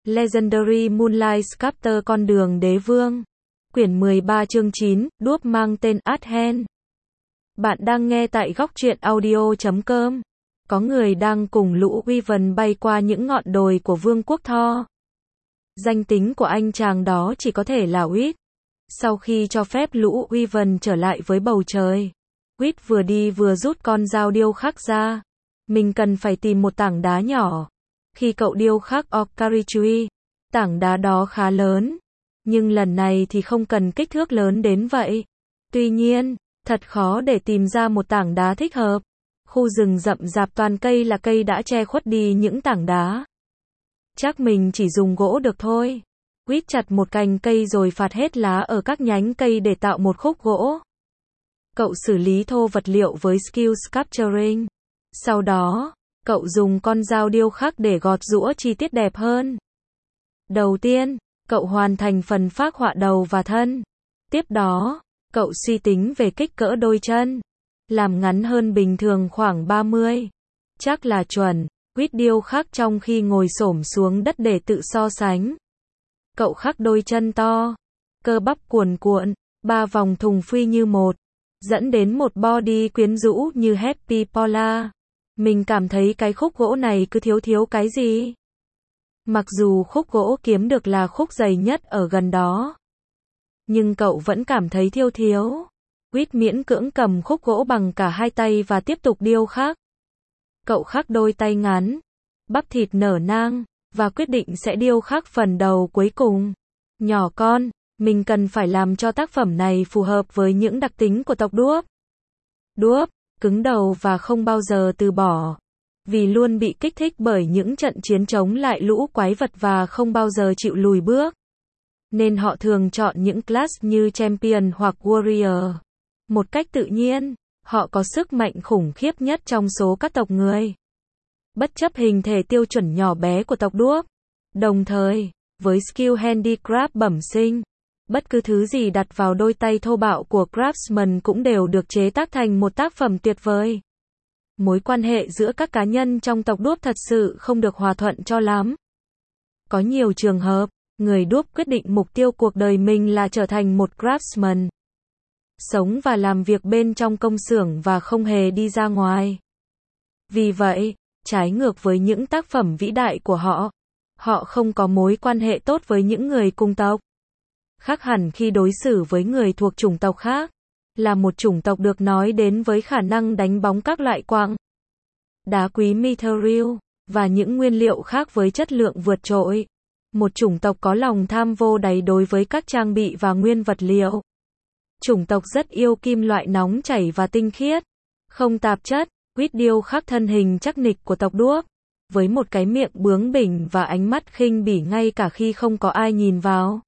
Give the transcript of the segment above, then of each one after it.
Legendary Moonlight Sculptor Con đường đế vương. Quyển 13 chương 9, đuốc mang tên Athen. Bạn đang nghe tại góc truyện audio.com. Có người đang cùng lũ Wyvern bay qua những ngọn đồi của vương quốc Thor. Danh tính của anh chàng đó chỉ có thể là Wit. Sau khi cho phép lũ Wyvern trở lại với bầu trời, Wit vừa đi vừa rút con dao điêu khắc ra. Mình cần phải tìm một tảng đá nhỏ. Khi cậu điêu khắc Orcarichi, tảng đá đó khá lớn. Nhưng lần này thì không cần kích thước lớn đến vậy. Tuy nhiên, thật khó để tìm ra một tảng đá thích hợp. Khu rừng rậm rạp toàn cây là cây đã che khuất đi những tảng đá. Chắc mình chỉ dùng gỗ được thôi. Quýt chặt một cành cây rồi phạt hết lá ở các nhánh cây để tạo một khúc gỗ. Cậu xử lý thô vật liệu với skill sculpturing. Sau đó, cậu dùng con dao điêu khắc để gọt giũa chi tiết đẹp hơn. Đầu tiên, cậu hoàn thành phần phác họa đầu và thân. Tiếp đó, cậu suy tính về kích cỡ đôi chân. Làm ngắn hơn bình thường khoảng 30. Chắc là chuẩn. Quýt điêu khắc trong khi ngồi xổm xuống đất để tự so sánh. Cậu khắc đôi chân to, cơ bắp cuồn cuộn, 3 vòng thùng phi như một, dẫn đến một body quyến rũ như Happy Paula. Mình cảm thấy cái khúc gỗ này cứ thiếu cái gì. Mặc dù khúc gỗ kiếm được là khúc dày nhất ở gần đó, nhưng cậu vẫn cảm thấy thiếu. Quýt miễn cưỡng cầm khúc gỗ bằng cả hai tay và tiếp tục điêu khắc. Cậu khắc đôi tay ngắn, bắp thịt nở nang, và quyết định sẽ điêu khắc phần đầu cuối cùng. Nhỏ con, mình cần phải làm cho tác phẩm này phù hợp với những đặc tính của tộc đuốc. Đuốc, cứng đầu và không bao giờ từ bỏ. Vì luôn bị kích thích bởi những trận chiến chống lại lũ quái vật và không bao giờ chịu lùi bước. Nên họ thường chọn những class như Champion hoặc Warrior. Một cách tự nhiên, họ có sức mạnh khủng khiếp nhất trong số các tộc người. Bất chấp hình thể tiêu chuẩn nhỏ bé của tộc đuốc. Đồng thời, với skill handicraft bẩm sinh, bất cứ thứ gì đặt vào đôi tay thô bạo của craftsman cũng đều được chế tác thành một tác phẩm tuyệt vời. Mối quan hệ giữa các cá nhân trong tộc đuốc thật sự không được hòa thuận cho lắm. Có nhiều trường hợp, người đuốc quyết định mục tiêu cuộc đời mình là trở thành một craftsman. Sống và làm việc bên trong công xưởng và không hề đi ra ngoài. Vì vậy, trái ngược với những tác phẩm vĩ đại của họ, họ không có mối quan hệ tốt với những người cùng tộc. Khác hẳn khi đối xử với người thuộc chủng tộc khác, là một chủng tộc được nói đến với khả năng đánh bóng các loại quặng, đá quý mithril, và những nguyên liệu khác với chất lượng vượt trội. Một chủng tộc có lòng tham vô đáy đối với các trang bị và nguyên vật liệu. Chủng tộc rất yêu kim loại nóng chảy và tinh khiết, không tạp chất. Quýt điêu khắc thân hình chắc nịch của tộc đuốc, với một cái miệng bướng bỉnh và ánh mắt khinh bỉ ngay cả khi không có ai nhìn vào.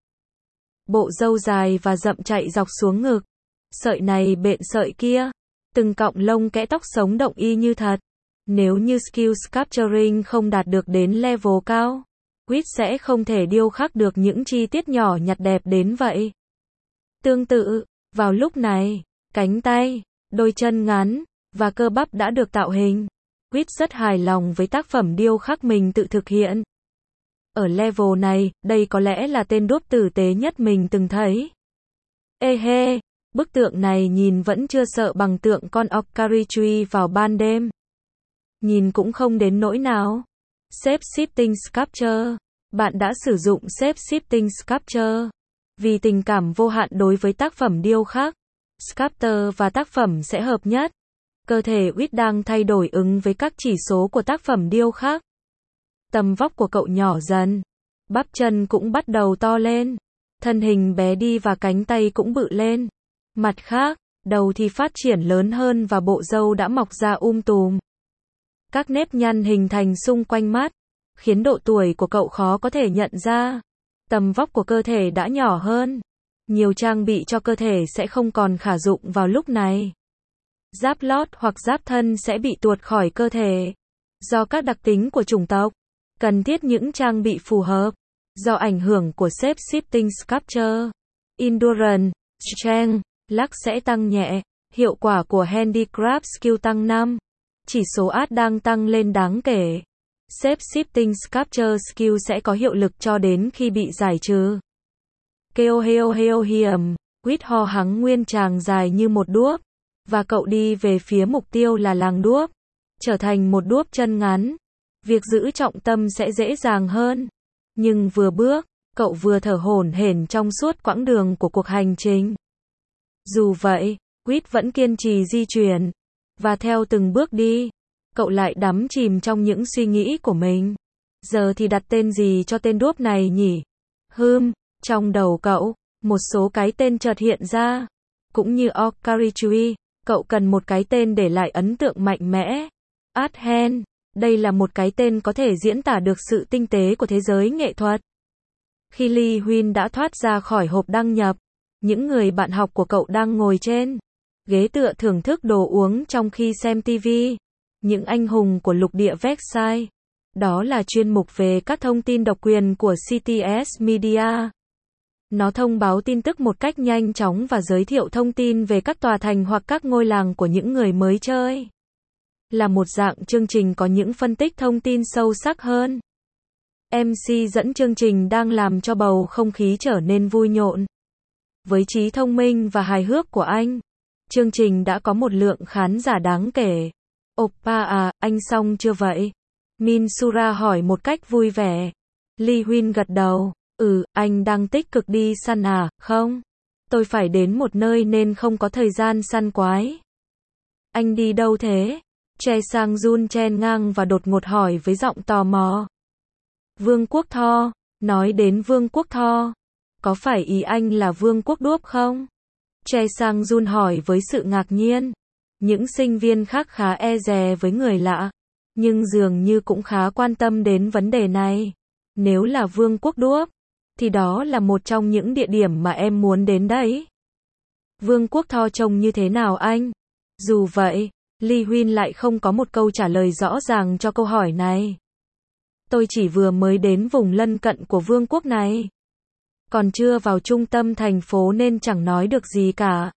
Bộ râu dài và rậm chạy dọc xuống ngực, sợi này bện sợi kia, từng cọng lông kẽ tóc sống động y như thật. Nếu như skill sculpturing không đạt được đến level cao, Quýt sẽ không thể điêu khắc được những chi tiết nhỏ nhặt đẹp đến vậy. Tương tự, vào lúc này, cánh tay, đôi chân ngắn và cơ bắp đã được tạo hình. Quýt rất hài lòng với tác phẩm điêu khắc mình tự thực hiện. Ở level này, đây có lẽ là tên đuốc tử tế nhất mình từng thấy. Ê hê, bức tượng này nhìn vẫn chưa sợ bằng tượng con Orcarichi vào ban đêm. Nhìn cũng không đến nỗi nào. Shape Shifting Sculpture. Bạn đã sử dụng Shape Shifting Sculpture vì tình cảm vô hạn đối với tác phẩm điêu khắc. Sculptor và tác phẩm sẽ hợp nhất. Cơ thể Quýt đang thay đổi ứng với các chỉ số của tác phẩm điêu khắc. Tầm vóc của cậu nhỏ dần. Bắp chân cũng bắt đầu to lên. Thân hình bé đi và cánh tay cũng bự lên. Mặt khác, đầu thì phát triển lớn hơn và bộ râu đã mọc ra tùm. Các nếp nhăn hình thành xung quanh mắt, khiến độ tuổi của cậu khó có thể nhận ra. Tầm vóc của cơ thể đã nhỏ hơn. Nhiều trang bị cho cơ thể sẽ không còn khả dụng vào lúc này. Giáp lót hoặc giáp thân sẽ bị tuột khỏi cơ thể. Do các đặc tính của chủng tộc, cần thiết những trang bị phù hợp. Do ảnh hưởng của Shape Shifting Sculpture, Endurance, Strength, Luck sẽ tăng nhẹ. Hiệu quả của Handicraft Skill tăng 5. Chỉ số art đang tăng lên đáng kể. Shape Shifting Capture Skill sẽ có hiệu lực cho đến khi bị giải trừ. Keo heo heo hiểm, quýt ho hắng nguyên tràng dài như một đuốc, và cậu đi về phía mục tiêu là làng đuốc, trở thành một đuốc chân ngắn. Việc giữ trọng tâm sẽ dễ dàng hơn. Nhưng vừa bước, cậu vừa thở hổn hển trong suốt quãng đường của cuộc hành trình. Dù vậy, quýt vẫn kiên trì di chuyển, và theo từng bước đi, cậu lại đắm chìm trong những suy nghĩ của mình. Giờ thì đặt tên gì cho tên đuốc này nhỉ? Trong đầu cậu, một số cái tên chợt hiện ra. Cũng như Okarichui, cậu cần một cái tên để lại ấn tượng mạnh mẽ. Adhen, đây là một cái tên có thể diễn tả được sự tinh tế của thế giới nghệ thuật. Khi Lee Huynh đã thoát ra khỏi hộp đăng nhập, những người bạn học của cậu đang ngồi trên ghế tựa thưởng thức đồ uống trong khi xem TV. Những anh hùng của lục địa Versailles. Đó là chuyên mục về các thông tin độc quyền của CTS Media. Nó thông báo tin tức một cách nhanh chóng và giới thiệu thông tin về các tòa thành hoặc các ngôi làng của những người mới chơi. Là một dạng chương trình có những phân tích thông tin sâu sắc hơn. MC dẫn chương trình đang làm cho bầu không khí trở nên vui nhộn. Với trí thông minh và hài hước của anh, chương trình đã có một lượng khán giả đáng kể. Oppa à, anh xong chưa vậy? Minsura hỏi một cách vui vẻ. Lee Huynh gật đầu. Anh đang tích cực đi săn à, không? Tôi phải đến một nơi nên không có thời gian săn quái. Anh đi đâu thế? Che Sang Jun chen ngang và đột ngột hỏi với giọng tò mò. Vương quốc Tho. Nói đến Vương quốc Tho, có phải ý anh là Vương quốc Đuốc không? Che Sang Jun hỏi với sự ngạc nhiên. Những sinh viên khác khá e dè với người lạ, nhưng dường như cũng khá quan tâm đến vấn đề này. Nếu là Vương quốc Đuốc, thì đó là một trong những địa điểm mà em muốn đến đấy. Vương quốc Tho trông như thế nào anh? Dù vậy, Lee Huynh lại không có một câu trả lời rõ ràng cho câu hỏi này. Tôi chỉ vừa mới đến vùng lân cận của vương quốc này. Còn chưa vào trung tâm thành phố nên chẳng nói được gì cả.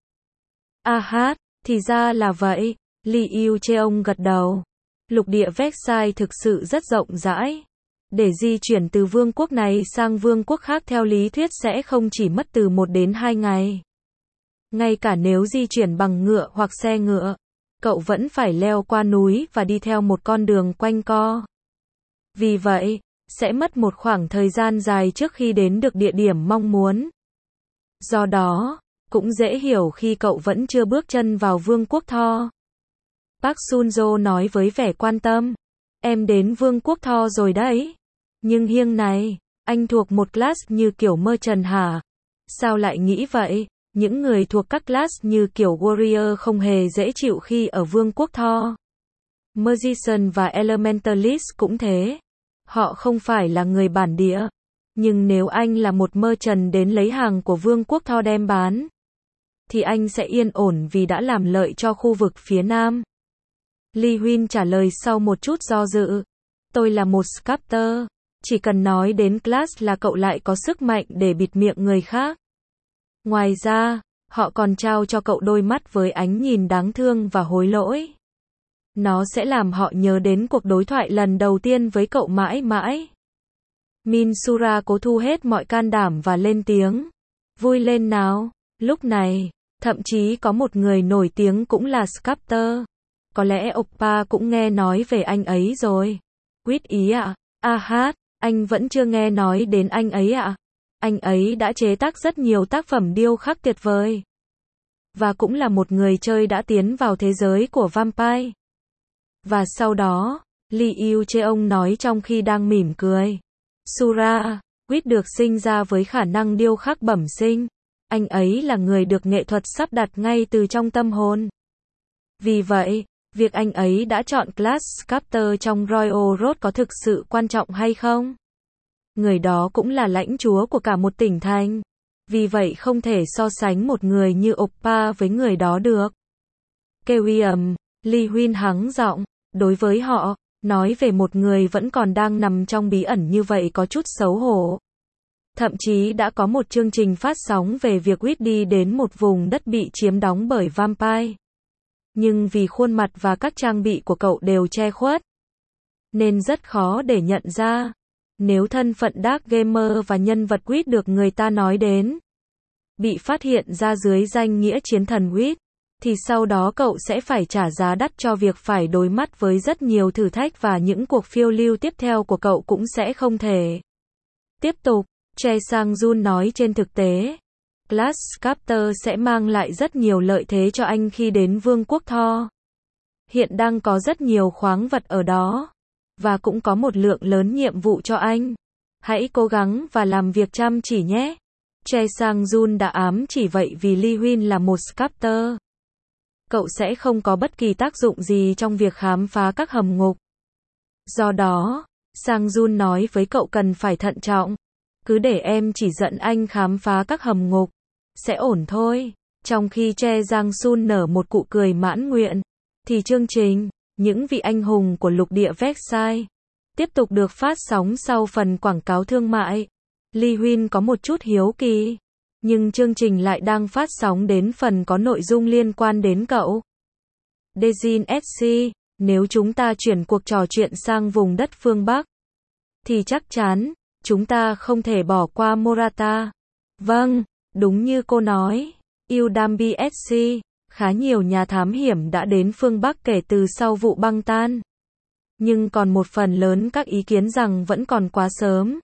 Thì ra là vậy. Lee Yu Cheong gật đầu. Lục địa Versailles thực sự rất rộng rãi. Để di chuyển từ vương quốc này sang vương quốc khác theo lý thuyết sẽ không chỉ mất từ 1 đến 2 ngày. Ngay cả nếu di chuyển bằng ngựa hoặc xe ngựa, cậu vẫn phải leo qua núi và đi theo một con đường quanh co. Vì vậy, sẽ mất một khoảng thời gian dài trước khi đến được địa điểm mong muốn. Do đó, cũng dễ hiểu khi cậu vẫn chưa bước chân vào vương quốc Tho. Park Sunjo nói với vẻ quan tâm. Em đến vương quốc Tho rồi đấy. Nhưng hiêng này, anh thuộc một class như kiểu Merchant hả? Sao lại nghĩ vậy? Những người thuộc các class như kiểu Warrior không hề dễ chịu khi ở vương quốc Tho. Magician và Elementalist cũng thế. Họ không phải là người bản địa. Nhưng nếu anh là một merchant đến lấy hàng của vương quốc Tho đem bán, thì anh sẽ yên ổn vì đã làm lợi cho khu vực phía Nam. Lee Huynh trả lời sau một chút do dự. Tôi là một sculptor. Chỉ cần nói đến class là cậu lại có sức mạnh để bịt miệng người khác. Ngoài ra, họ còn trao cho cậu đôi mắt với ánh nhìn đáng thương và hối lỗi. Nó sẽ làm họ nhớ đến cuộc đối thoại lần đầu tiên với cậu mãi mãi. Minsura cố thu hết mọi can đảm và lên tiếng. Vui lên nào. Lúc này, thậm chí có một người nổi tiếng cũng là sculptor. Có lẽ Oppa cũng nghe nói về anh ấy rồi. Quýt ý ạ. Anh vẫn chưa nghe nói đến anh ấy ạ. Anh ấy đã chế tác rất nhiều tác phẩm điêu khắc tuyệt vời. Và cũng là một người chơi đã tiến vào thế giới của vampire. Và sau đó, Lee Yu Cheong nói trong khi đang mỉm cười. Sura, Quýt được sinh ra với khả năng điêu khắc bẩm sinh. Anh ấy là người được nghệ thuật sắp đặt ngay từ trong tâm hồn. Vì vậy, việc anh ấy đã chọn class sculptor trong Royal Road có thực sự quan trọng hay không? Người đó cũng là lãnh chúa của cả một tỉnh thành. Vì vậy không thể so sánh một người như Oppa với người đó được. Kewium, Lee Huynh hắng giọng. Đối với họ, nói về một người vẫn còn đang nằm trong bí ẩn như vậy có chút xấu hổ. Thậm chí đã có một chương trình phát sóng về việc Quýt đi đến một vùng đất bị chiếm đóng bởi vampire. Nhưng vì khuôn mặt và các trang bị của cậu đều che khuất, nên rất khó để nhận ra. Nếu thân phận Dark Gamer và nhân vật Wit được người ta nói đến, bị phát hiện ra dưới danh nghĩa chiến thần Wit, thì sau đó cậu sẽ phải trả giá đắt cho việc phải đối mặt với rất nhiều thử thách và những cuộc phiêu lưu tiếp theo của cậu cũng sẽ không thể tiếp tục. Chae Sang-jun nói trên thực tế, Class Captor sẽ mang lại rất nhiều lợi thế cho anh khi đến Vương quốc Thor. Hiện đang có rất nhiều khoáng vật ở đó, và cũng có một lượng lớn nhiệm vụ cho anh. Hãy cố gắng và làm việc chăm chỉ nhé. Chae Sang-jun đã ám chỉ vậy vì Lee Huynh là một Sculptor. Cậu sẽ không có bất kỳ tác dụng gì trong việc khám phá các hầm ngục. Do đó, Sang-jun nói với cậu cần phải thận trọng. Cứ để em chỉ dẫn anh khám phá các hầm ngục. Sẽ ổn thôi. Trong khi Chae Sang-sun nở một nụ cười mãn nguyện, thì chương trình Những vị anh hùng của lục địa Versailles tiếp tục được phát sóng sau phần quảng cáo thương mại. Lee Huynh có một chút hiếu kỳ, nhưng chương trình lại đang phát sóng đến phần có nội dung liên quan đến cậu. Dejin SC, nếu chúng ta chuyển cuộc trò chuyện sang vùng đất phương Bắc, thì chắc chắn, chúng ta không thể bỏ qua Morata. Vâng, đúng như cô nói, Udambi SC, khá nhiều nhà thám hiểm đã đến phương Bắc kể từ sau vụ băng tan. Nhưng còn một phần lớn các ý kiến rằng vẫn còn quá sớm.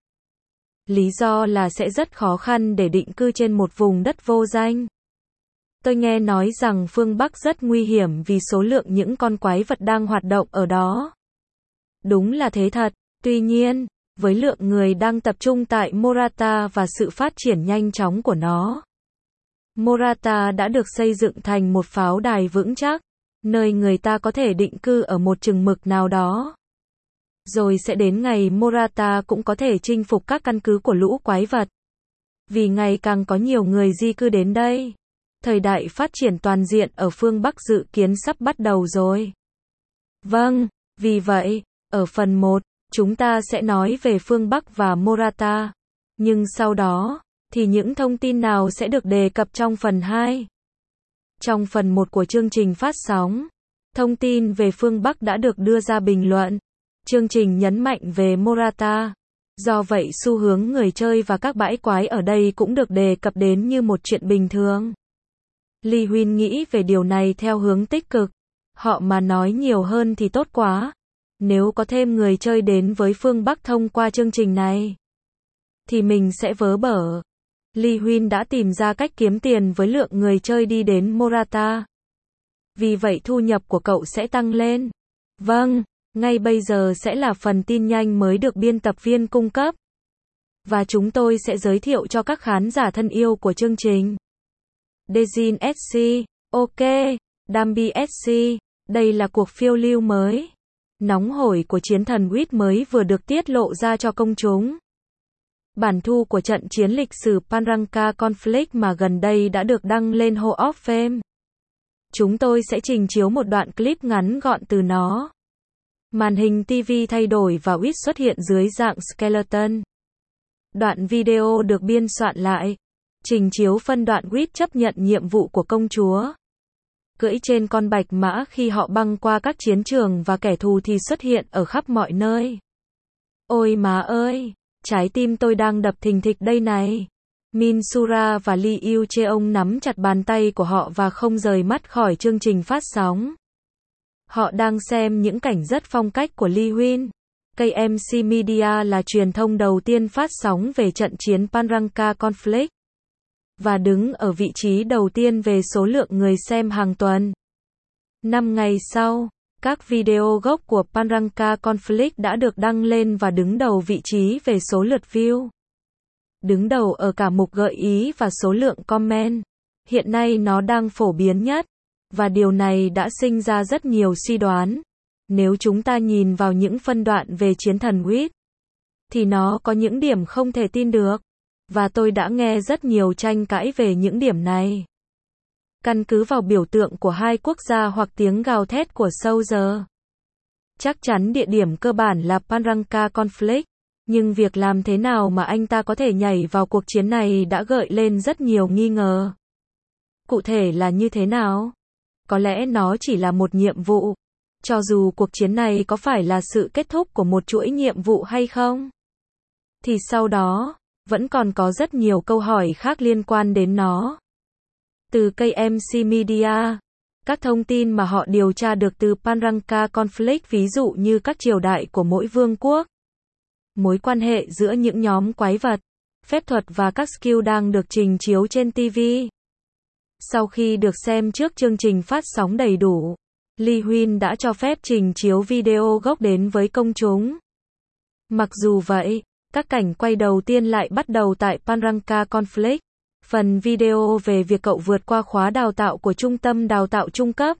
Lý do là sẽ rất khó khăn để định cư trên một vùng đất vô danh. Tôi nghe nói rằng phương Bắc rất nguy hiểm vì số lượng những con quái vật đang hoạt động ở đó. Đúng là thế thật, tuy nhiên, với lượng người đang tập trung tại Morata và sự phát triển nhanh chóng của nó, Morata đã được xây dựng thành một pháo đài vững chắc, nơi người ta có thể định cư ở một chừng mực nào đó. Rồi sẽ đến ngày Morata cũng có thể chinh phục các căn cứ của lũ quái vật. Vì ngày càng có nhiều người di cư đến đây. Thời đại phát triển toàn diện ở phương Bắc dự kiến sắp bắt đầu rồi. Vâng, vì vậy, ở phần 1, chúng ta sẽ nói về phương Bắc và Morata. Nhưng sau đó, thì những thông tin nào sẽ được đề cập trong phần 2? Trong phần 1 của chương trình phát sóng, thông tin về phương Bắc đã được đưa ra bình luận. Chương trình nhấn mạnh về Morata. Do vậy xu hướng người chơi và các bãi quái ở đây cũng được đề cập đến như một chuyện bình thường. Lee Huynh nghĩ về điều này theo hướng tích cực. Họ mà nói nhiều hơn thì tốt quá. Nếu có thêm người chơi đến với phương Bắc thông qua chương trình này, thì mình sẽ vớ bở. Lee Huynh đã tìm ra cách kiếm tiền với lượng người chơi đi đến Morata. Vì vậy thu nhập của cậu sẽ tăng lên. Vâng, ngay bây giờ sẽ là phần tin nhanh mới được biên tập viên cung cấp. Và chúng tôi sẽ giới thiệu cho các khán giả thân yêu của chương trình. Dejin SC, ok, Dambi SC, đây là cuộc phiêu lưu mới, nóng hổi của chiến thần Wit mới vừa được tiết lộ ra cho công chúng. Bản thu của trận chiến lịch sử Panranka Conflict mà gần đây đã được đăng lên Hall of Fame. Chúng tôi sẽ trình chiếu một đoạn clip ngắn gọn từ nó. Màn hình TV thay đổi và Wit xuất hiện dưới dạng skeleton. Đoạn video được biên soạn lại, trình chiếu phân đoạn Wit chấp nhận nhiệm vụ của công chúa. Cưỡi trên con bạch mã khi họ băng qua các chiến trường và kẻ thù thì xuất hiện ở khắp mọi nơi. Ôi má ơi, trái tim tôi đang đập thình thịch đây này. Min Sura và Lee Yoo Cheong nắm chặt bàn tay của họ và không rời mắt khỏi chương trình phát sóng. Họ đang xem những cảnh rất phong cách của Lee Huynh. KMC Media là truyền thông đầu tiên phát sóng về trận chiến Panranka Conflict. Và đứng ở vị trí đầu tiên về số lượng người xem hàng tuần. 5 ngày sau, các video gốc của Panranka Conflict đã được đăng lên và đứng đầu vị trí về số lượt view. Đứng đầu ở cả mục gợi ý và số lượng comment. Hiện nay nó đang phổ biến nhất. Và điều này đã sinh ra rất nhiều suy đoán. Nếu chúng ta nhìn vào những phân đoạn về chiến thần Wit, thì nó có những điểm không thể tin được. Và tôi đã nghe rất nhiều tranh cãi về những điểm này. Căn cứ vào biểu tượng của hai quốc gia hoặc tiếng gào thét của Soldier. Chắc chắn địa điểm cơ bản là Panranka Conflict. Nhưng việc làm thế nào mà anh ta có thể nhảy vào cuộc chiến này đã gợi lên rất nhiều nghi ngờ. Cụ thể là như thế nào? Có lẽ nó chỉ là một nhiệm vụ. Cho dù cuộc chiến này có phải là sự kết thúc của một chuỗi nhiệm vụ hay không, thì sau đó, vẫn còn có rất nhiều câu hỏi khác liên quan đến nó. Từ KMC Media, các thông tin mà họ điều tra được từ Panranka Conflict ví dụ như các triều đại của mỗi vương quốc, mối quan hệ giữa những nhóm quái vật, phép thuật và các skill đang được trình chiếu trên TV. Sau khi được xem trước chương trình phát sóng đầy đủ, Lee Huynh đã cho phép trình chiếu video gốc đến với công chúng. Mặc dù vậy, các cảnh quay đầu tiên lại bắt đầu tại Panranka Conflict. Phần video về việc cậu vượt qua khóa đào tạo của trung tâm đào tạo trung cấp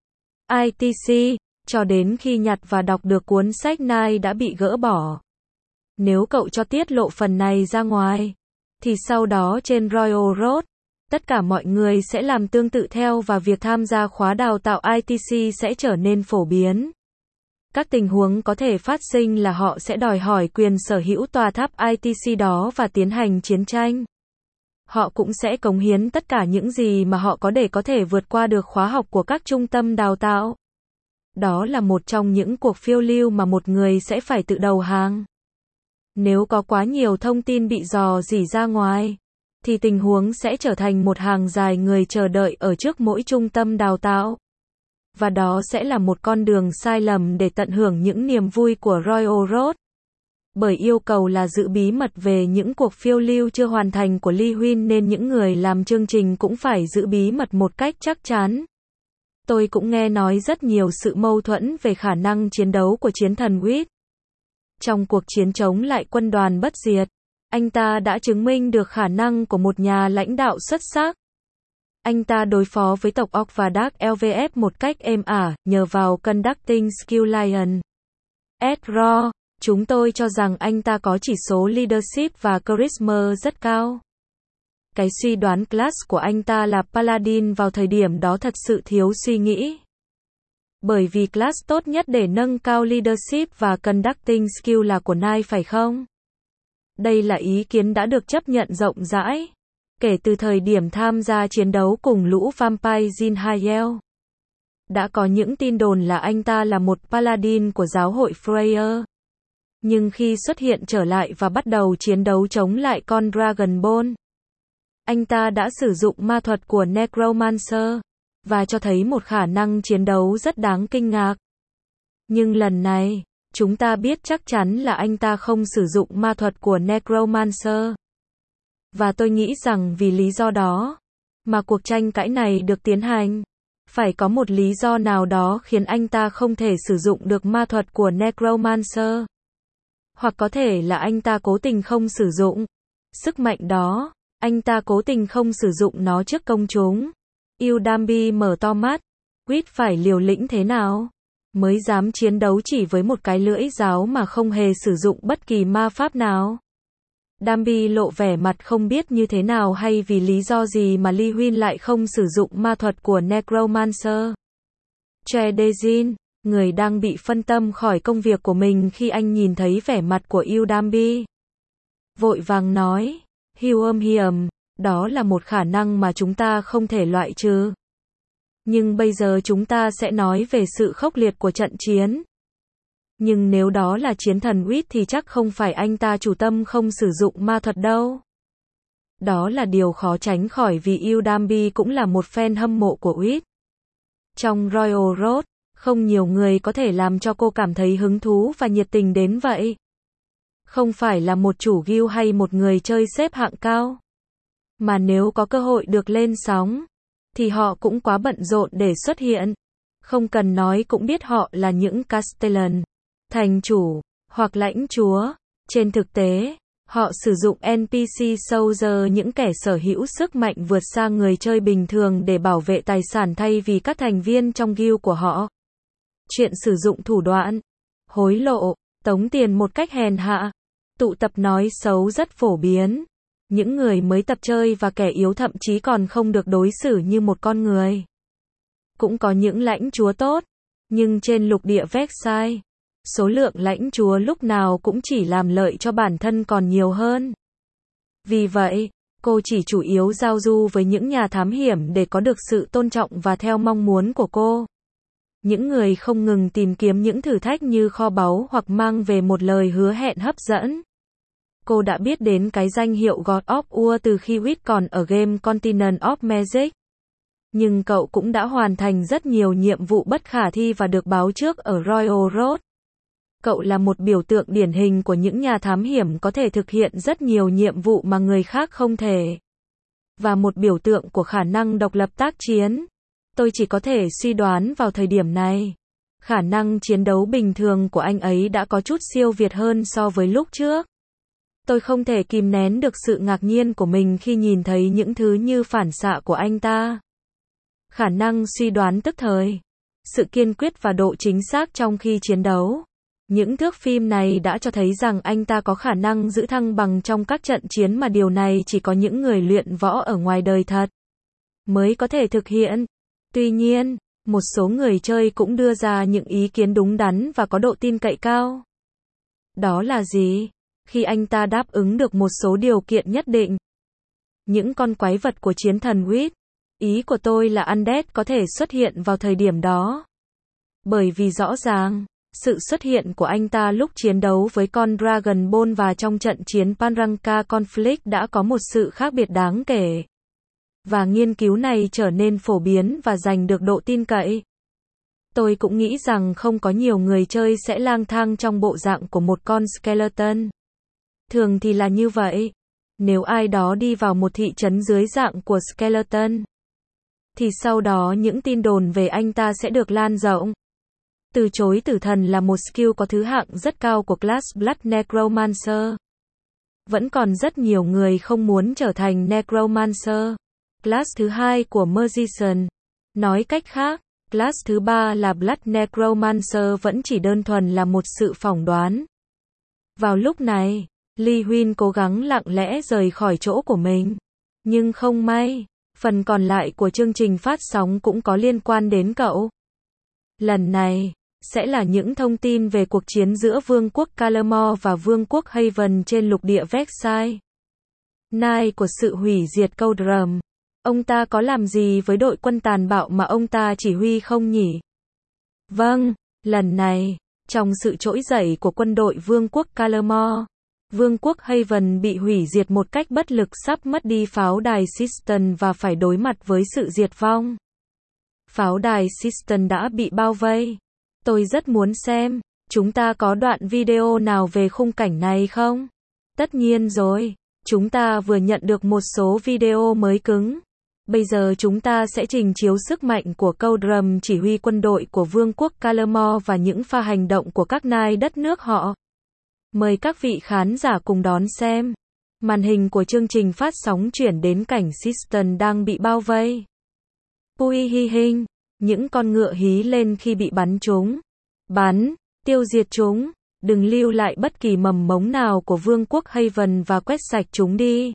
ITC, cho đến khi nhặt và đọc được cuốn sách Nine đã bị gỡ bỏ. Nếu cậu cho tiết lộ phần này ra ngoài, thì sau đó trên Royal Road, tất cả mọi người sẽ làm tương tự theo và việc tham gia khóa đào tạo ITC sẽ trở nên phổ biến. Các tình huống có thể phát sinh là họ sẽ đòi hỏi quyền sở hữu tòa tháp ITC đó và tiến hành chiến tranh. Họ cũng sẽ cống hiến tất cả những gì mà họ có để có thể vượt qua được khóa học của các trung tâm đào tạo. Đó là một trong những cuộc phiêu lưu mà một người sẽ phải tự đầu hàng. Nếu có quá nhiều thông tin bị rò rỉ ra ngoài, thì tình huống sẽ trở thành một hàng dài người chờ đợi ở trước mỗi trung tâm đào tạo. Và đó sẽ là một con đường sai lầm để tận hưởng những niềm vui của Royal Road. Bởi yêu cầu là giữ bí mật về những cuộc phiêu lưu chưa hoàn thành của Lee Huynh nên những người làm chương trình cũng phải giữ bí mật một cách chắc chắn. Tôi cũng nghe nói rất nhiều sự mâu thuẫn về khả năng chiến đấu của chiến thần Witt. Trong cuộc chiến chống lại quân đoàn bất diệt, anh ta đã chứng minh được khả năng của một nhà lãnh đạo xuất sắc. Anh ta đối phó với tộc Orc và Dark LVF một cách êm ả, nhờ vào conducting skill Lion. Raw, chúng tôi cho rằng anh ta có chỉ số leadership và charisma rất cao. Cái suy đoán class của anh ta là Paladin vào thời điểm đó thật sự thiếu suy nghĩ. Bởi vì class tốt nhất để nâng cao leadership và conducting skill là của Knight phải không? Đây là ý kiến đã được chấp nhận rộng rãi kể từ thời điểm tham gia chiến đấu cùng lũ Vampire Zinhayel. Đã có những tin đồn là anh ta là một Paladin của giáo hội Freya. Nhưng khi xuất hiện trở lại và bắt đầu chiến đấu chống lại con Dragonborn, anh ta đã sử dụng ma thuật của Necromancer, và cho thấy một khả năng chiến đấu rất đáng kinh ngạc. Nhưng lần này, chúng ta biết chắc chắn là anh ta không sử dụng ma thuật của Necromancer. Và tôi nghĩ rằng vì lý do đó, mà cuộc tranh cãi này được tiến hành. Phải có một lý do nào đó khiến anh ta không thể sử dụng được ma thuật của Necromancer. Hoặc có thể là anh ta cố tình không sử dụng sức mạnh đó, anh ta cố tình không sử dụng nó trước công chúng. Udambi mở to mắt, Witt phải liều lĩnh thế nào mới dám chiến đấu chỉ với một cái lưỡi giáo mà không hề sử dụng bất kỳ ma pháp nào. Dambi lộ vẻ mặt không biết như thế nào hay vì lý do gì mà Lee Huynh lại không sử dụng ma thuật của Necromancer. Che Dejin, người đang bị phân tâm khỏi công việc của mình khi anh nhìn thấy vẻ mặt của Udambi, vội vàng nói, Hiểm, đó là một khả năng mà chúng ta không thể loại trừ. Nhưng bây giờ chúng ta sẽ nói về sự khốc liệt của trận chiến. Nhưng nếu đó là chiến thần Witt thì chắc không phải anh ta chủ tâm không sử dụng ma thuật đâu. Đó là điều khó tránh khỏi vì Udambi cũng là một fan hâm mộ của Witt. Trong Royal Road, không nhiều người có thể làm cho cô cảm thấy hứng thú và nhiệt tình đến vậy. Không phải là một chủ guild hay một người chơi xếp hạng cao. Mà nếu có cơ hội được lên sóng, thì họ cũng quá bận rộn để xuất hiện. Không cần nói cũng biết họ là những Castellan, thành chủ, hoặc lãnh chúa. Trên thực tế, họ sử dụng NPC soldier, những kẻ sở hữu sức mạnh vượt xa người chơi bình thường để bảo vệ tài sản thay vì các thành viên trong guild của họ. Chuyện sử dụng thủ đoạn, hối lộ, tống tiền một cách hèn hạ, tụ tập nói xấu rất phổ biến. Những người mới tập chơi và kẻ yếu thậm chí còn không được đối xử như một con người. Cũng có những lãnh chúa tốt, nhưng trên lục địa Vexai, số lượng lãnh chúa lúc nào cũng chỉ làm lợi cho bản thân còn nhiều hơn. Vì vậy, cô chỉ chủ yếu giao du với những nhà thám hiểm để có được sự tôn trọng và theo mong muốn của cô. Những người không ngừng tìm kiếm những thử thách như kho báu hoặc mang về một lời hứa hẹn hấp dẫn. Cô đã biết đến cái danh hiệu God of War từ khi Witt còn ở game Continent of Magic. Nhưng cậu cũng đã hoàn thành rất nhiều nhiệm vụ bất khả thi và được báo trước ở Royal Road. Cậu là một biểu tượng điển hình của những nhà thám hiểm có thể thực hiện rất nhiều nhiệm vụ mà người khác không thể. Và một biểu tượng của khả năng độc lập tác chiến. Tôi chỉ có thể suy đoán vào thời điểm này. Khả năng chiến đấu bình thường của anh ấy đã có chút siêu việt hơn so với lúc trước. Tôi không thể kìm nén được sự ngạc nhiên của mình khi nhìn thấy những thứ như phản xạ của anh ta. Khả năng suy đoán tức thời. Sự kiên quyết và độ chính xác trong khi chiến đấu. Những thước phim này đã cho thấy rằng anh ta có khả năng giữ thăng bằng trong các trận chiến mà điều này chỉ có những người luyện võ ở ngoài đời thật mới có thể thực hiện. Tuy nhiên, một số người chơi cũng đưa ra những ý kiến đúng đắn và có độ tin cậy cao. Đó là gì? Khi anh ta đáp ứng được một số điều kiện nhất định. Những con quái vật của chiến thần Witt. Ý của tôi là Undead có thể xuất hiện vào thời điểm đó. Bởi vì rõ ràng, sự xuất hiện của anh ta lúc chiến đấu với con Dragon Ball và trong trận chiến Panranka Conflict đã có một sự khác biệt đáng kể. Và nghiên cứu này trở nên phổ biến và giành được độ tin cậy. Tôi cũng nghĩ rằng không có nhiều người chơi sẽ lang thang trong bộ dạng của một con skeleton. Thường thì là như vậy. Nếu ai đó đi vào một thị trấn dưới dạng của skeleton, thì sau đó những tin đồn về anh ta sẽ được lan rộng. Từ chối tử thần là một skill có thứ hạng rất cao của class Blood Necromancer. Vẫn còn rất nhiều người không muốn trở thành Necromancer. Class thứ hai của Magician. Nói cách khác, class thứ ba là Blood Necromancer vẫn chỉ đơn thuần là một sự phỏng đoán. Vào lúc này, Lee Huynh cố gắng lặng lẽ rời khỏi chỗ của mình. Nhưng không may, phần còn lại của chương trình phát sóng cũng có liên quan đến cậu. Lần này, sẽ là những thông tin về cuộc chiến giữa Vương quốc Calamore và Vương quốc Haven trên lục địa Vexai. Nai của sự hủy diệt Cauldron. Ông ta có làm gì với đội quân tàn bạo mà ông ta chỉ huy không nhỉ? Vâng, lần này, trong sự trỗi dậy của quân đội Vương quốc Calamore, Vương quốc Haven bị hủy diệt một cách bất lực, sắp mất đi pháo đài Siston và phải đối mặt với sự diệt vong. Pháo đài Siston đã bị bao vây. Tôi rất muốn xem, chúng ta có đoạn video nào về khung cảnh này không? Tất nhiên rồi, chúng ta vừa nhận được một số video mới cứng. Bây giờ chúng ta sẽ trình chiếu sức mạnh của Cauldron chỉ huy quân đội của Vương quốc Calamore và những pha hành động của các nai đất nước họ. Mời các vị khán giả cùng đón xem. Màn hình của chương trình phát sóng chuyển đến cảnh Siston đang bị bao vây. Pui hi hình, những con ngựa hí lên khi bị bắn trúng. Bắn, tiêu diệt chúng, đừng lưu lại bất kỳ mầm mống nào của Vương quốc Haven và quét sạch chúng đi.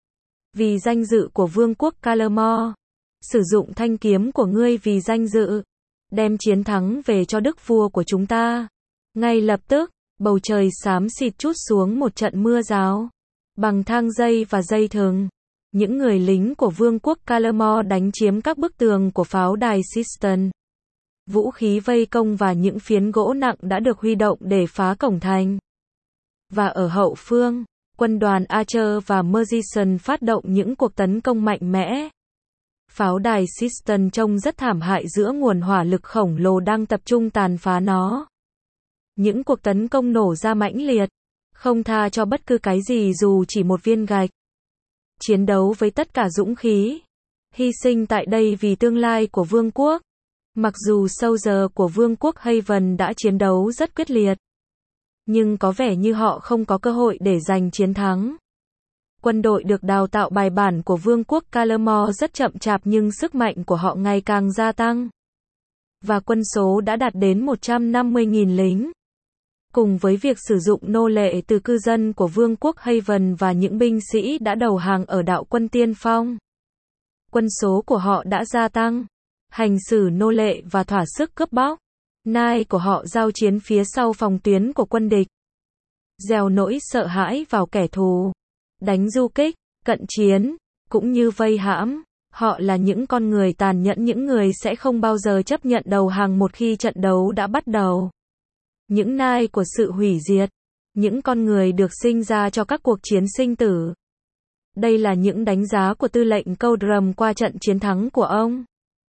Vì danh dự của Vương quốc Calamore, sử dụng thanh kiếm của ngươi vì danh dự, đem chiến thắng về cho đức vua của chúng ta. Ngay lập tức, bầu trời xám xịt trút xuống một trận mưa rào. Bằng thang dây và dây thừng, những người lính của Vương quốc Calamore đánh chiếm các bức tường của pháo đài Siston. Vũ khí vây công và những phiến gỗ nặng đã được huy động để phá cổng thành. Và ở hậu phương, quân đoàn Archer và Magician phát động những cuộc tấn công mạnh mẽ. Pháo đài Siston trông rất thảm hại giữa nguồn hỏa lực khổng lồ đang tập trung tàn phá nó. Những cuộc tấn công nổ ra mãnh liệt, không tha cho bất cứ cái gì dù chỉ một viên gạch. Chiến đấu với tất cả dũng khí, hy sinh tại đây vì tương lai của vương quốc. Mặc dù soldier của Vương quốc Haven đã chiến đấu rất quyết liệt, nhưng có vẻ như họ không có cơ hội để giành chiến thắng. Quân đội được đào tạo bài bản của Vương quốc Calamore rất chậm chạp nhưng sức mạnh của họ ngày càng gia tăng. Và quân số đã đạt đến 150.000 lính. Cùng với việc sử dụng nô lệ từ cư dân của Vương quốc Haven và những binh sĩ đã đầu hàng ở đạo quân tiên phong. Quân số của họ đã gia tăng. Hành xử nô lệ và thỏa sức cướp bóc. Nai của họ giao chiến phía sau phòng tuyến của quân địch. Gieo nỗi sợ hãi vào kẻ thù. Đánh du kích, cận chiến, cũng như vây hãm. Họ là những con người tàn nhẫn, những người sẽ không bao giờ chấp nhận đầu hàng một khi trận đấu đã bắt đầu. Những nai của sự hủy diệt. Những con người được sinh ra cho các cuộc chiến sinh tử. Đây là những đánh giá của tư lệnh Coldrum qua trận chiến thắng của ông.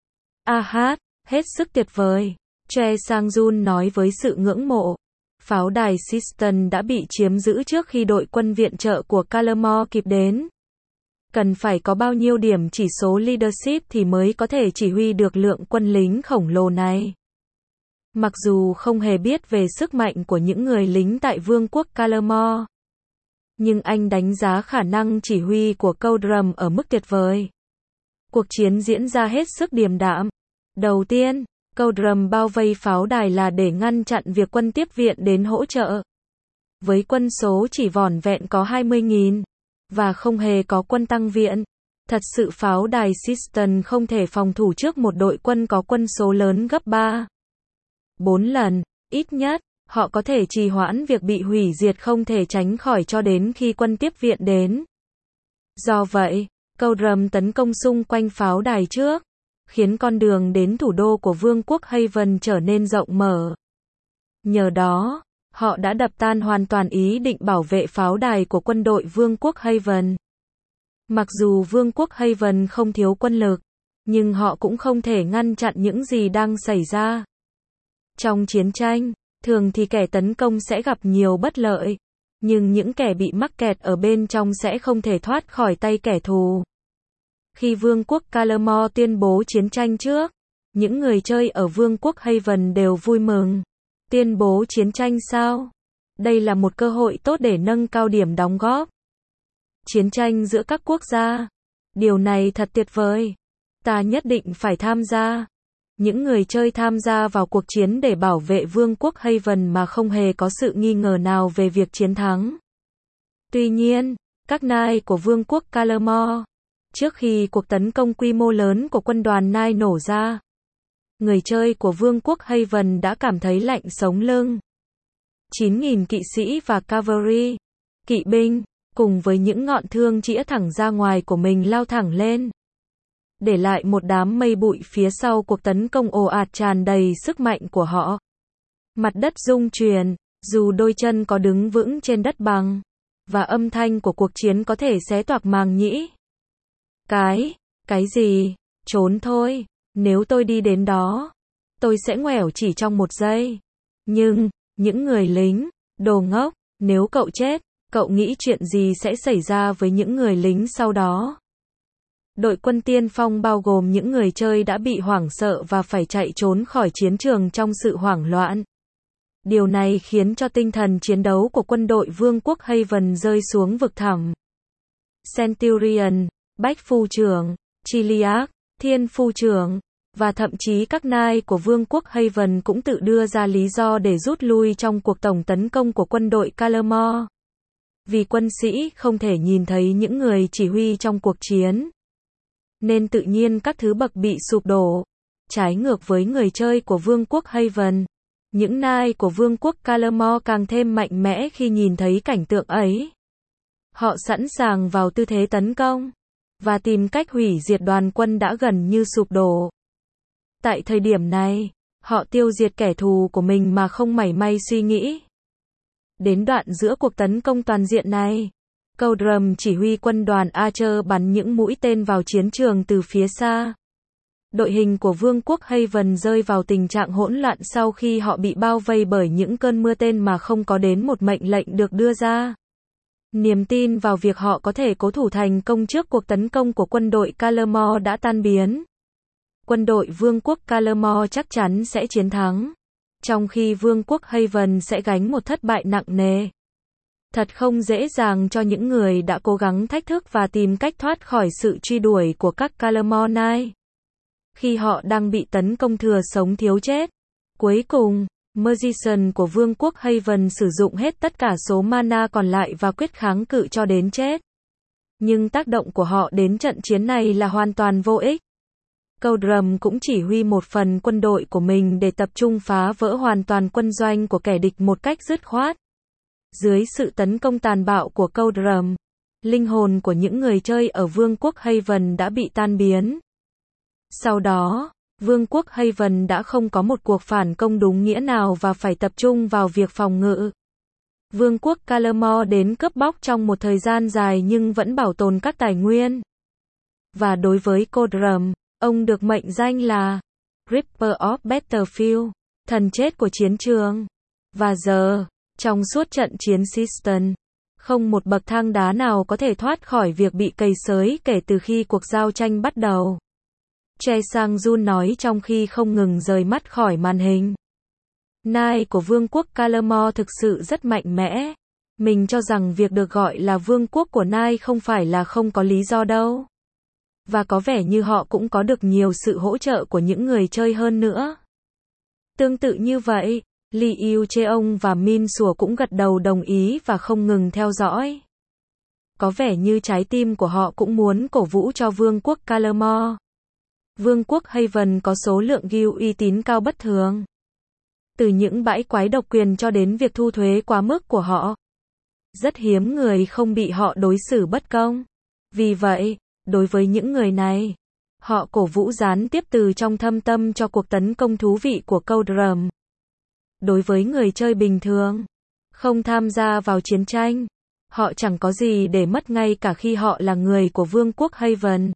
Hết sức tuyệt vời. Choi Sang-jun nói với sự ngưỡng mộ. Pháo đài Sistan đã bị chiếm giữ trước khi đội quân viện trợ của Callermore kịp đến. Cần phải có bao nhiêu điểm chỉ số leadership thì mới có thể chỉ huy được lượng quân lính khổng lồ này. Mặc dù không hề biết về sức mạnh của những người lính tại vương quốc Callermore, nhưng anh đánh giá khả năng chỉ huy của Coldrum ở mức tuyệt vời. Cuộc chiến diễn ra hết sức điềm đạm. Đầu tiên, Coldrum bao vây pháo đài là để ngăn chặn việc quân tiếp viện đến hỗ trợ. Với quân số chỉ vỏn vẹn có 20.000, và không hề có quân tăng viện, thật sự pháo đài Sistan không thể phòng thủ trước một đội quân có quân số lớn gấp 4 lần, ít nhất, họ có thể trì hoãn việc bị hủy diệt không thể tránh khỏi cho đến khi quân tiếp viện đến. Do vậy, Coldrum tấn công xung quanh pháo đài trước, khiến con đường đến thủ đô của vương quốc Haven trở nên rộng mở. Nhờ đó, họ đã đập tan hoàn toàn ý định bảo vệ pháo đài của quân đội vương quốc Haven. Mặc dù vương quốc Haven không thiếu quân lực, nhưng họ cũng không thể ngăn chặn những gì đang xảy ra. Trong chiến tranh, thường thì kẻ tấn công sẽ gặp nhiều bất lợi, nhưng những kẻ bị mắc kẹt ở bên trong sẽ không thể thoát khỏi tay kẻ thù. Khi vương quốc Callermore tuyên bố chiến tranh trước, những người chơi ở vương quốc Haven đều vui mừng. Tuyên bố chiến tranh sao? Đây là một cơ hội tốt để nâng cao điểm đóng góp. Chiến tranh giữa các quốc gia. Điều này thật tuyệt vời. Ta nhất định phải tham gia. Những người chơi tham gia vào cuộc chiến để bảo vệ vương quốc Haven mà không hề có sự nghi ngờ nào về việc chiến thắng. Tuy nhiên, các nai của vương quốc Callermore, trước khi cuộc tấn công quy mô lớn của quân đoàn nai nổ ra, người chơi của vương quốc Haven đã cảm thấy lạnh sống lưng. 9.000 kỵ sĩ và cavalry, kỵ binh, cùng với những ngọn thương chĩa thẳng ra ngoài của mình lao thẳng lên, để lại một đám mây bụi phía sau cuộc tấn công ồ ạt tràn đầy sức mạnh của họ. Mặt đất rung chuyển, dù đôi chân có đứng vững trên đất bằng, và âm thanh của cuộc chiến có thể xé toạc màng nhĩ. Cái gì? Trốn thôi. Nếu tôi đi đến đó, tôi sẽ ngoẻo chỉ trong một giây. Nhưng, những người lính, đồ ngốc, nếu cậu chết, cậu nghĩ chuyện gì sẽ xảy ra với những người lính sau đó? Đội quân tiên phong bao gồm những người chơi đã bị hoảng sợ và phải chạy trốn khỏi chiến trường trong sự hoảng loạn. Điều này khiến cho tinh thần chiến đấu của quân đội vương quốc Haven rơi xuống vực thẳm. Centurion, Bách Phu trưởng, Chiliac, Thiên Phu trưởng, và thậm chí các nai của vương quốc Haven cũng tự đưa ra lý do để rút lui trong cuộc tổng tấn công của quân đội Callermore. Vì quân sĩ không thể nhìn thấy những người chỉ huy trong cuộc chiến, nên tự nhiên các thứ bậc bị sụp đổ. Trái ngược với người chơi của vương quốc Haven, những nai của vương quốc Callermore càng thêm mạnh mẽ khi nhìn thấy cảnh tượng ấy. Họ sẵn sàng vào tư thế tấn công, và tìm cách hủy diệt đoàn quân đã gần như sụp đổ. Tại thời điểm này, họ tiêu diệt kẻ thù của mình mà không mảy may suy nghĩ. Đến đoạn giữa cuộc tấn công toàn diện này, Coldrum chỉ huy quân đoàn Archer bắn những mũi tên vào chiến trường từ phía xa. Đội hình của vương quốc Haven rơi vào tình trạng hỗn loạn sau khi họ bị bao vây bởi những cơn mưa tên mà không có đến một mệnh lệnh được đưa ra. Niềm tin vào việc họ có thể cố thủ thành công trước cuộc tấn công của quân đội Callermore đã tan biến. Quân đội vương quốc Callermore chắc chắn sẽ chiến thắng, trong khi vương quốc Haven sẽ gánh một thất bại nặng nề. Thật không dễ dàng cho những người đã cố gắng thách thức và tìm cách thoát khỏi sự truy đuổi của các Callermore Knight. Khi họ đang bị tấn công thừa sống thiếu chết, cuối cùng, Magician của vương quốc Haven sử dụng hết tất cả số mana còn lại và quyết kháng cự cho đến chết. Nhưng tác động của họ đến trận chiến này là hoàn toàn vô ích. Coldrum cũng chỉ huy một phần quân đội của mình để tập trung phá vỡ hoàn toàn quân doanh của kẻ địch một cách dứt khoát. Dưới sự tấn công tàn bạo của Coldrum, linh hồn của những người chơi ở Vương quốc Haven đã bị tan biến. Sau đó, Vương quốc Haven đã không có một cuộc phản công đúng nghĩa nào và phải tập trung vào việc phòng ngự. Vương quốc Calamore đến cướp bóc trong một thời gian dài nhưng vẫn bảo tồn các tài nguyên. Và đối với Codrum, ông được mệnh danh là Ripper of Battlefield, thần chết của chiến trường. Và giờ, trong suốt trận chiến Sistan, không một bậc thang đá nào có thể thoát khỏi việc bị cày xới kể từ khi cuộc giao tranh bắt đầu. Chae Sang-jun nói trong khi không ngừng rời mắt khỏi màn hình. Nai của Vương quốc Calamore thực sự rất mạnh mẽ. Mình cho rằng việc được gọi là Vương quốc của Nai không phải là không có lý do đâu. Và có vẻ như họ cũng có được nhiều sự hỗ trợ của những người chơi hơn nữa. Tương tự như vậy, Lee Eun-cheong và Min Sủa cũng gật đầu đồng ý và không ngừng theo dõi. Có vẻ như trái tim của họ cũng muốn cổ vũ cho Vương quốc Calamore. Vương quốc Haven có số lượng guild uy tín cao bất thường. Từ những bãi quái độc quyền cho đến việc thu thuế quá mức của họ. Rất hiếm người không bị họ đối xử bất công. Vì vậy, đối với những người này, họ cổ vũ gián tiếp từ trong thâm tâm cho cuộc tấn công thú vị của Codrum. Đối với người chơi bình thường, không tham gia vào chiến tranh, họ chẳng có gì để mất ngay cả khi họ là người của Vương quốc Haven.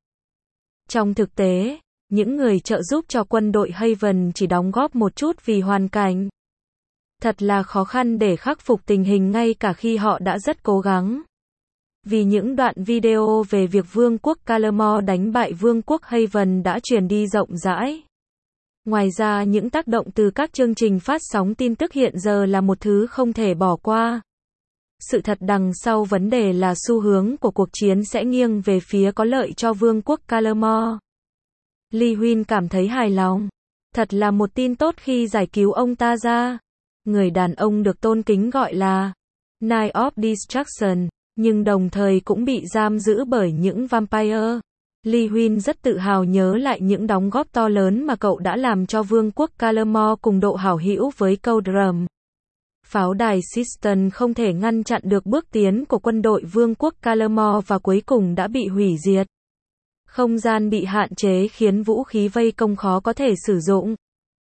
Trong thực tế, những người trợ giúp cho quân đội Haven chỉ đóng góp một chút vì hoàn cảnh. Thật là khó khăn để khắc phục tình hình ngay cả khi họ đã rất cố gắng. Vì những đoạn video về việc Vương quốc Calamore đánh bại Vương quốc Haven đã truyền đi rộng rãi. Ngoài ra những tác động từ các chương trình phát sóng tin tức hiện giờ là một thứ không thể bỏ qua. Sự thật đằng sau vấn đề là xu hướng của cuộc chiến sẽ nghiêng về phía có lợi cho Vương quốc Calamore. Lee Huynh cảm thấy hài lòng. Thật là một tin tốt khi giải cứu ông ta ra. Người đàn ông được tôn kính gọi là Knight of Destruction, nhưng đồng thời cũng bị giam giữ bởi những vampire. Lee Huynh rất tự hào nhớ lại những đóng góp to lớn mà cậu đã làm cho Vương quốc Calamore cùng độ hảo hữu với Codrum. Pháo đài Sistan không thể ngăn chặn được bước tiến của quân đội Vương quốc Calamore và cuối cùng đã bị hủy diệt. Không gian bị hạn chế khiến vũ khí vây công khó có thể sử dụng.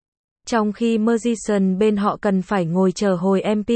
Trong khi Magician bên họ cần phải ngồi chờ hồi MP.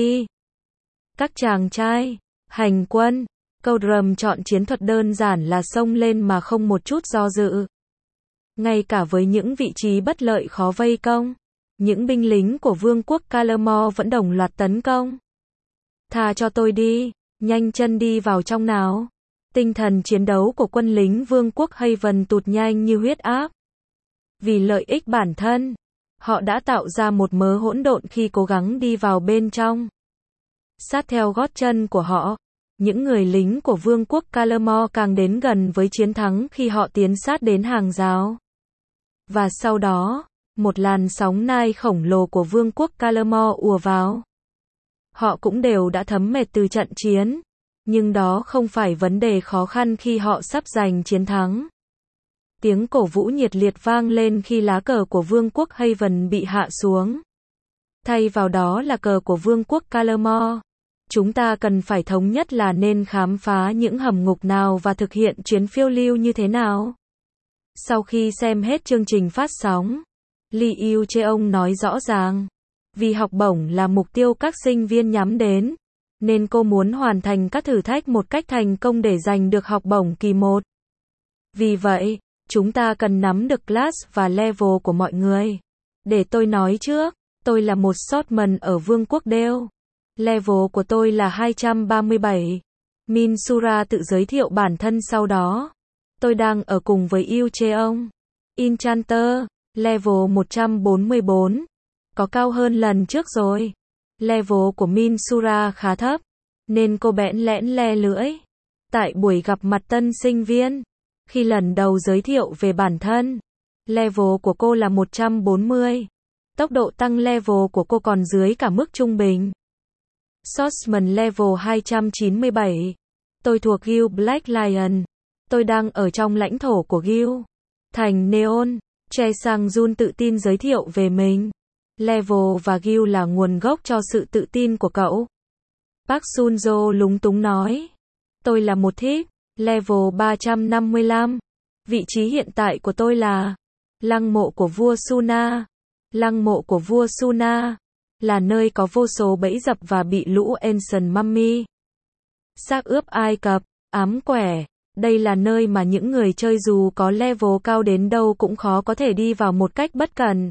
Các chàng trai, hành quân, Codrum chọn chiến thuật đơn giản là xông lên mà không một chút do dự. Ngay cả với những vị trí bất lợi khó vây công, những binh lính của Vương quốc Calamore vẫn đồng loạt tấn công. Tha cho tôi đi, nhanh chân đi vào trong nào. Tinh thần chiến đấu của quân lính Vương quốc Haven tụt nhanh như huyết áp. Vì lợi ích bản thân, họ đã tạo ra một mớ hỗn độn khi cố gắng đi vào bên trong. Sát theo gót chân của họ, những người lính của Vương quốc Calamore càng đến gần với chiến thắng khi họ tiến sát đến hàng rào. Và sau đó, một làn sóng nai khổng lồ của Vương quốc Calamore ùa vào. Họ cũng đều đã thấm mệt từ trận chiến. Nhưng đó không phải vấn đề khó khăn khi họ sắp giành chiến thắng. Tiếng cổ vũ nhiệt liệt vang lên khi lá cờ của Vương quốc Haven bị hạ xuống. Thay vào đó là cờ của Vương quốc Calamore. Chúng ta cần phải thống nhất là nên khám phá những hầm ngục nào và thực hiện chuyến phiêu lưu như thế nào. Sau khi xem hết chương trình phát sóng, Lee Eun-cheong nói rõ ràng, vì học bổng là mục tiêu các sinh viên nhắm đến, nên cô muốn hoàn thành các thử thách một cách thành công để giành được học bổng kỳ 1. Vì vậy, chúng ta cần nắm được class và level của mọi người. Để tôi nói trước, tôi là một swordsman ở Vương quốc Dale. Level của tôi là 237. Min Sura tự giới thiệu bản thân sau đó. Tôi đang ở cùng với Eun-cheong. Enchanter, level 144. Có cao hơn lần trước rồi. Level của Min Sura khá thấp, nên cô bẽn lẽn le lưỡi. Tại buổi gặp mặt tân sinh viên, khi lần đầu giới thiệu về bản thân, level của cô là 140. Tốc độ tăng level của cô còn dưới cả mức trung bình. Swordsman level 297. Tôi thuộc Guild Black Lion. Tôi đang ở trong lãnh thổ của Guild Thành Neon. Chae Sang-jun tự tin giới thiệu về mình. Level và Guild là nguồn gốc cho sự tự tin của cậu. Park Sun-jo lúng túng nói. Tôi là một thiếp, level 355. Vị trí hiện tại của tôi là lăng mộ của vua Suna. Lăng mộ của vua Suna là nơi có vô số bẫy dập và bị lũ Ancient Mummy, xác ướp Ai Cập, ám quẻ. Đây là nơi mà những người chơi dù có level cao đến đâu cũng khó có thể đi vào một cách bất cẩn.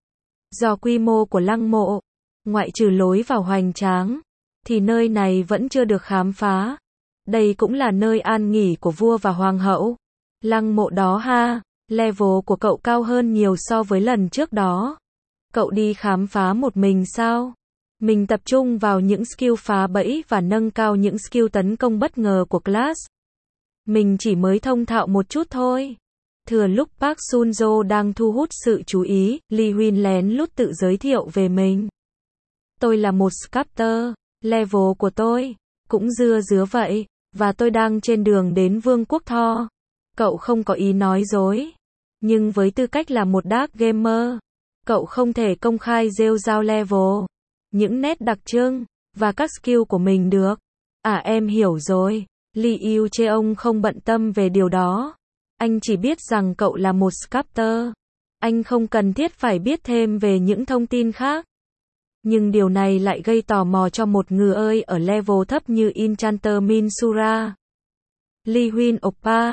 Do quy mô của lăng mộ, ngoại trừ lối vào hoành tráng, thì nơi này vẫn chưa được khám phá. Đây cũng là nơi an nghỉ của vua và hoàng hậu. Lăng mộ đó ha, level của cậu cao hơn nhiều so với lần trước đó. Cậu đi khám phá một mình sao? Mình tập trung vào những skill phá bẫy và nâng cao những skill tấn công bất ngờ của class. Mình chỉ mới thông thạo một chút thôi. Thừa lúc Park Sunjo đang thu hút sự chú ý, Lee Huyên lén lút tự giới thiệu về mình. Tôi là một sculptor, level của tôi cũng dứa vậy, và tôi đang trên đường đến Vương quốc Tho. Cậu không có ý nói dối. Nhưng với tư cách là một dark gamer, cậu không thể công khai rêu rao level, những nét đặc trưng, và các skill của mình được. À em hiểu rồi. Lee Yu Cheong không bận tâm về điều đó. Anh chỉ biết rằng cậu là một sculptor. Anh không cần thiết phải biết thêm về những thông tin khác. Nhưng điều này lại gây tò mò cho một người ơi ở level thấp như Enchanter Minsura. Lee Huyên Oppa,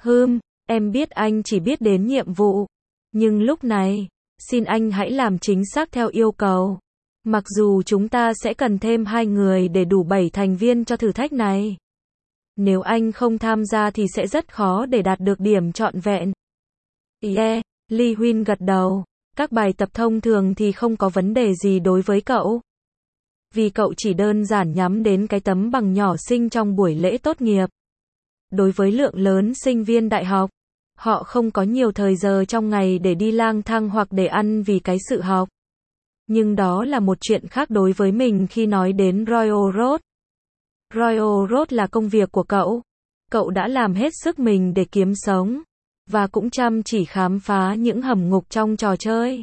em biết anh chỉ biết đến nhiệm vụ. Nhưng lúc này, xin anh hãy làm chính xác theo yêu cầu. Mặc dù chúng ta sẽ cần thêm 2 người để đủ 7 thành viên cho thử thách này. Nếu anh không tham gia thì sẽ rất khó để đạt được điểm trọn vẹn. Yeah, Lee Huyên gật đầu. Các bài tập thông thường thì không có vấn đề gì đối với cậu. Vì cậu chỉ đơn giản nhắm đến cái tấm bằng nhỏ xinh trong buổi lễ tốt nghiệp. Đối với lượng lớn sinh viên đại học, họ không có nhiều thời giờ trong ngày để đi lang thang hoặc để ăn vì cái sự học. Nhưng đó là một chuyện khác đối với mình khi nói đến Royal Road. Royal Road là công việc của cậu. Cậu đã làm hết sức mình để kiếm sống, và cũng chăm chỉ khám phá những hầm ngục trong trò chơi.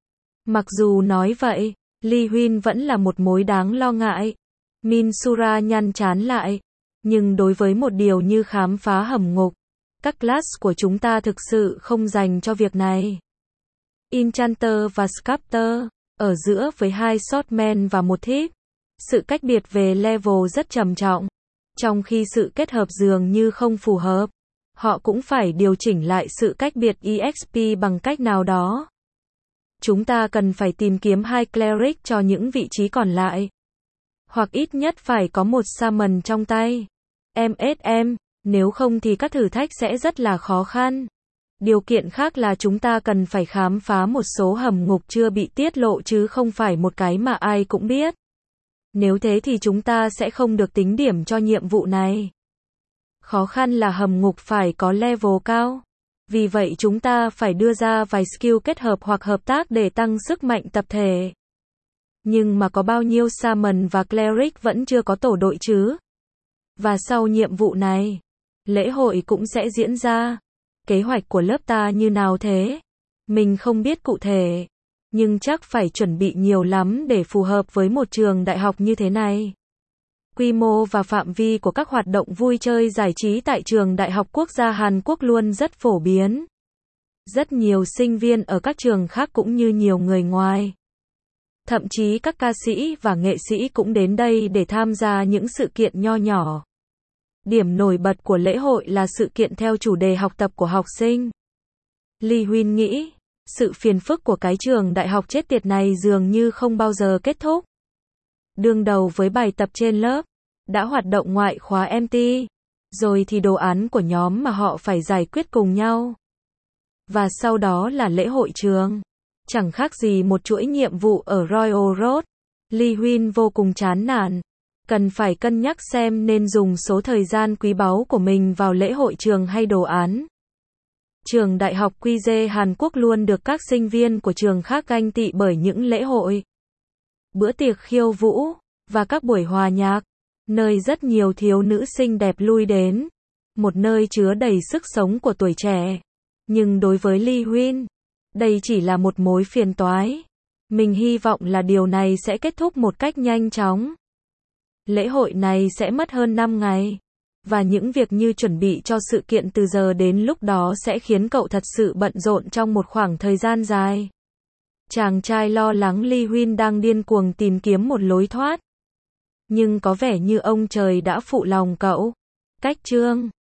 Mặc dù nói vậy, Lee Huyên vẫn là một mối đáng lo ngại. Minsura nhăn chán lại. Nhưng đối với một điều như khám phá hầm ngục, các class của chúng ta thực sự không dành cho việc này. Enchanter và Sculptor, ở giữa với 2 Swordman và một thief. Sự cách biệt về level rất trầm trọng. Trong khi sự kết hợp dường như không phù hợp, họ cũng phải điều chỉnh lại sự cách biệt EXP bằng cách nào đó. Chúng ta cần phải tìm kiếm 2 Cleric cho những vị trí còn lại. Hoặc ít nhất phải có một Summon trong tay. MSM, nếu không thì các thử thách sẽ rất là khó khăn. Điều kiện khác là chúng ta cần phải khám phá một số hầm ngục chưa bị tiết lộ chứ không phải một cái mà ai cũng biết. Nếu thế thì chúng ta sẽ không được tính điểm cho nhiệm vụ này. Khó khăn là hầm ngục phải có level cao. Vì vậy chúng ta phải đưa ra vài skill kết hợp hoặc hợp tác để tăng sức mạnh tập thể. Nhưng mà có bao nhiêu Shaman và Cleric vẫn chưa có tổ đội chứ? Và sau nhiệm vụ này, lễ hội cũng sẽ diễn ra. Kế hoạch của lớp ta như nào thế? Mình không biết cụ thể, nhưng chắc phải chuẩn bị nhiều lắm để phù hợp với một trường đại học như thế này. Quy mô và phạm vi của các hoạt động vui chơi giải trí tại trường Đại học Quốc gia Hàn Quốc luôn rất phổ biến. Rất nhiều sinh viên ở các trường khác cũng như nhiều người ngoài. Thậm chí các ca sĩ và nghệ sĩ cũng đến đây để tham gia những sự kiện nho nhỏ. Điểm nổi bật của lễ hội là sự kiện theo chủ đề học tập của học sinh. Lee Huyên nghĩ, sự phiền phức của cái trường đại học chết tiệt này dường như không bao giờ kết thúc. Đương đầu với bài tập trên lớp, đã hoạt động ngoại khóa MT, rồi thì đồ án của nhóm mà họ phải giải quyết cùng nhau. Và sau đó là lễ hội trường. Chẳng khác gì một chuỗi nhiệm vụ ở Royal Road. Lee Huyên vô cùng chán nản. Cần phải cân nhắc xem nên dùng số thời gian quý báu của mình vào lễ hội trường hay đồ án. Trường Đại học QG Hàn Quốc luôn được các sinh viên của trường khác ganh tị bởi những lễ hội, bữa tiệc khiêu vũ, và các buổi hòa nhạc, nơi rất nhiều thiếu nữ xinh đẹp lui đến. Một nơi chứa đầy sức sống của tuổi trẻ. Nhưng đối với Lee Huyên, đây chỉ là một mối phiền toái. Mình hy vọng là điều này sẽ kết thúc một cách nhanh chóng. Lễ hội này sẽ mất hơn 5 ngày. và những việc như chuẩn bị cho sự kiện từ giờ đến lúc đó sẽ khiến cậu thật sự bận rộn trong một khoảng thời gian dài. Chàng trai lo lắng Lee Huynh đang điên cuồng tìm kiếm một lối thoát. Nhưng có vẻ như ông trời đã phụ lòng cậu. Cách chương